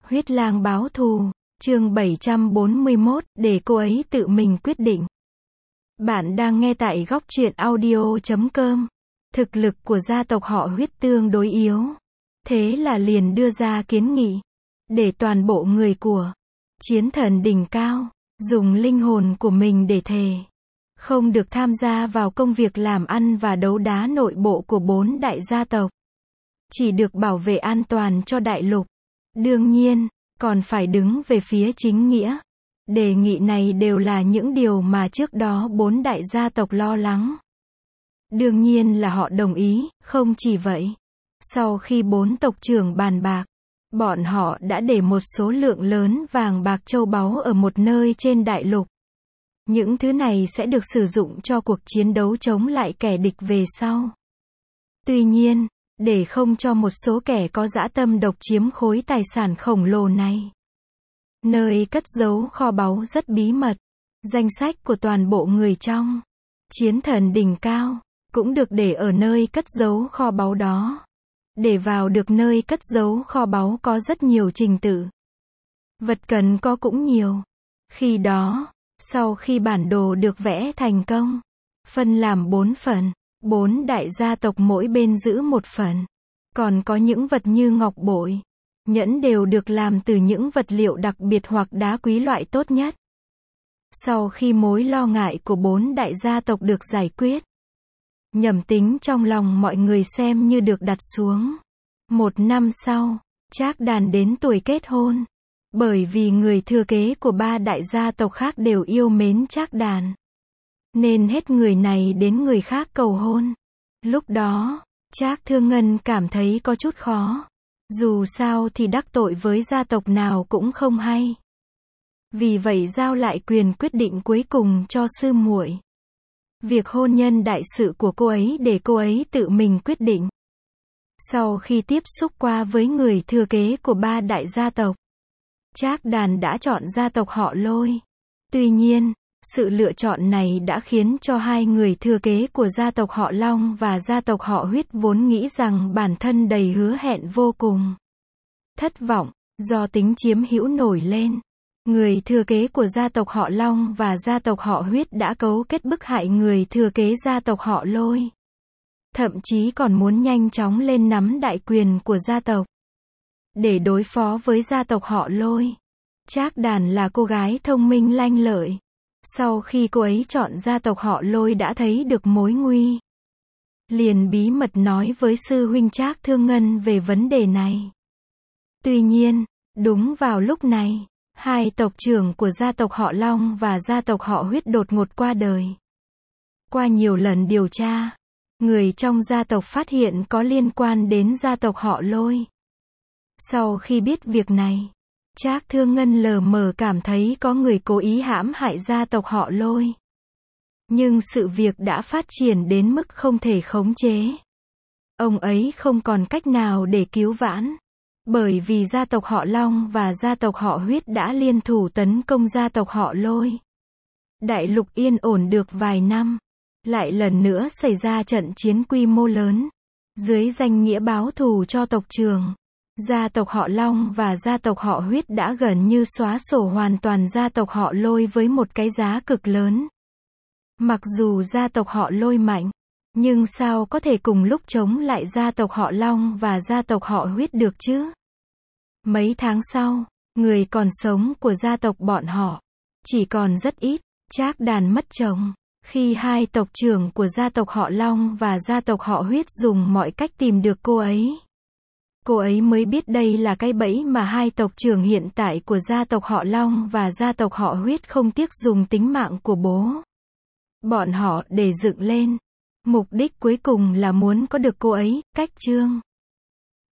Huyết lang báo thù, chương 741, để cô ấy tự mình quyết định. Bạn đang nghe tại góc truyện audio.com. Thực lực của gia tộc họ Huyết tương đối yếu. Thế là liền đưa ra kiến nghị. Để toàn bộ người của chiến thần đỉnh cao, dùng linh hồn của mình để thề. Không được tham gia vào công việc làm ăn và đấu đá nội bộ của 4 đại gia tộc. Chỉ được bảo vệ an toàn cho đại lục. Đương nhiên, còn phải đứng về phía chính nghĩa. Đề nghị này đều là những điều mà trước đó 4 đại gia tộc lo lắng. Đương nhiên là họ đồng ý, không chỉ vậy. Sau khi 4 tộc trưởng bàn bạc, bọn họ đã để một số lượng lớn vàng bạc châu báu ở một nơi trên đại lục. Những thứ này sẽ được sử dụng cho cuộc chiến đấu chống lại kẻ địch về sau. Tuy nhiên, để không cho một số kẻ có dã tâm độc chiếm khối tài sản khổng lồ này. Nơi cất giấu kho báu rất bí mật. Danh sách của toàn bộ người trong chiến thần đỉnh cao cũng được để ở nơi cất giấu kho báu đó. Để vào được nơi cất giấu kho báu có rất nhiều trình tự. Vật cần có cũng nhiều. Khi đó, sau khi bản đồ được vẽ thành công, phân làm 4 phần, 4 đại gia tộc mỗi bên giữ một phần. Còn có những vật như ngọc bội, nhẫn đều được làm từ những vật liệu đặc biệt hoặc đá quý loại tốt nhất. Sau khi mối lo ngại của 4 đại gia tộc được giải quyết, nhầm tính trong lòng mọi người xem như được đặt xuống. 1 năm sau, Trác Đàn đến tuổi kết hôn. Bởi vì người thừa kế của 3 đại gia tộc khác đều yêu mến Trác Đàn, nên hết người này đến người khác cầu hôn. Lúc đó, Trác Thương Ngân cảm thấy có chút khó. Dù sao thì đắc tội với gia tộc nào cũng không hay. Vì vậy giao lại quyền quyết định cuối cùng cho sư muội. Việc hôn nhân đại sự của cô ấy để cô ấy tự mình quyết định. Sau khi tiếp xúc qua với người thừa kế của 3 đại gia tộc, Trác Đàn đã chọn gia tộc họ Lôi. Tuy nhiên, sự lựa chọn này đã khiến cho 2 người thừa kế của gia tộc họ Long và gia tộc họ Huyết vốn nghĩ rằng bản thân đầy hứa hẹn vô cùng thất vọng, do tính chiếm hữu nổi lên. Người thừa kế của gia tộc họ Long và gia tộc họ Huyết đã cấu kết bức hại người thừa kế gia tộc họ Lôi. Thậm chí còn muốn nhanh chóng lên nắm đại quyền của gia tộc. Để đối phó với gia tộc họ Lôi, Trác Đàn là cô gái thông minh lanh lợi. Sau khi cô ấy chọn gia tộc họ Lôi đã thấy được mối nguy, liền bí mật nói với sư huynh Trác Thương Ngân về vấn đề này. Tuy nhiên, đúng vào lúc này, 2 tộc trưởng của gia tộc họ Long và gia tộc họ Huyết đột ngột qua đời. Qua nhiều lần điều tra, người trong gia tộc phát hiện có liên quan đến gia tộc họ Lôi. Sau khi biết việc này, Trác Thương Ngân lờ mờ cảm thấy có người cố ý hãm hại gia tộc họ Lôi. Nhưng sự việc đã phát triển đến mức không thể khống chế. Ông ấy không còn cách nào để cứu vãn. Bởi vì gia tộc họ Long và gia tộc họ Huyết đã liên thủ tấn công gia tộc họ Lôi. Đại lục yên ổn được vài năm. Lại lần nữa xảy ra trận chiến quy mô lớn. Dưới danh nghĩa báo thù cho tộc trưởng, gia tộc họ Long và gia tộc họ Huyết đã gần như xóa sổ hoàn toàn gia tộc họ Lôi với một cái giá cực lớn. Mặc dù gia tộc họ Lôi mạnh, nhưng sao có thể cùng lúc chống lại gia tộc họ Long và gia tộc họ Huyết được chứ? Mấy tháng sau, người còn sống của gia tộc bọn họ chỉ còn rất ít. Trác Đàn mất chồng. Khi 2 tộc trưởng của gia tộc họ Long và gia tộc họ Huyết dùng mọi cách tìm được cô ấy mới biết đây là cái bẫy mà 2 tộc trưởng hiện tại của gia tộc họ Long và gia tộc họ Huyết không tiếc dùng tính mạng của bố bọn họ để dựng lên. Mục đích cuối cùng là muốn có được cô ấy. Cách chương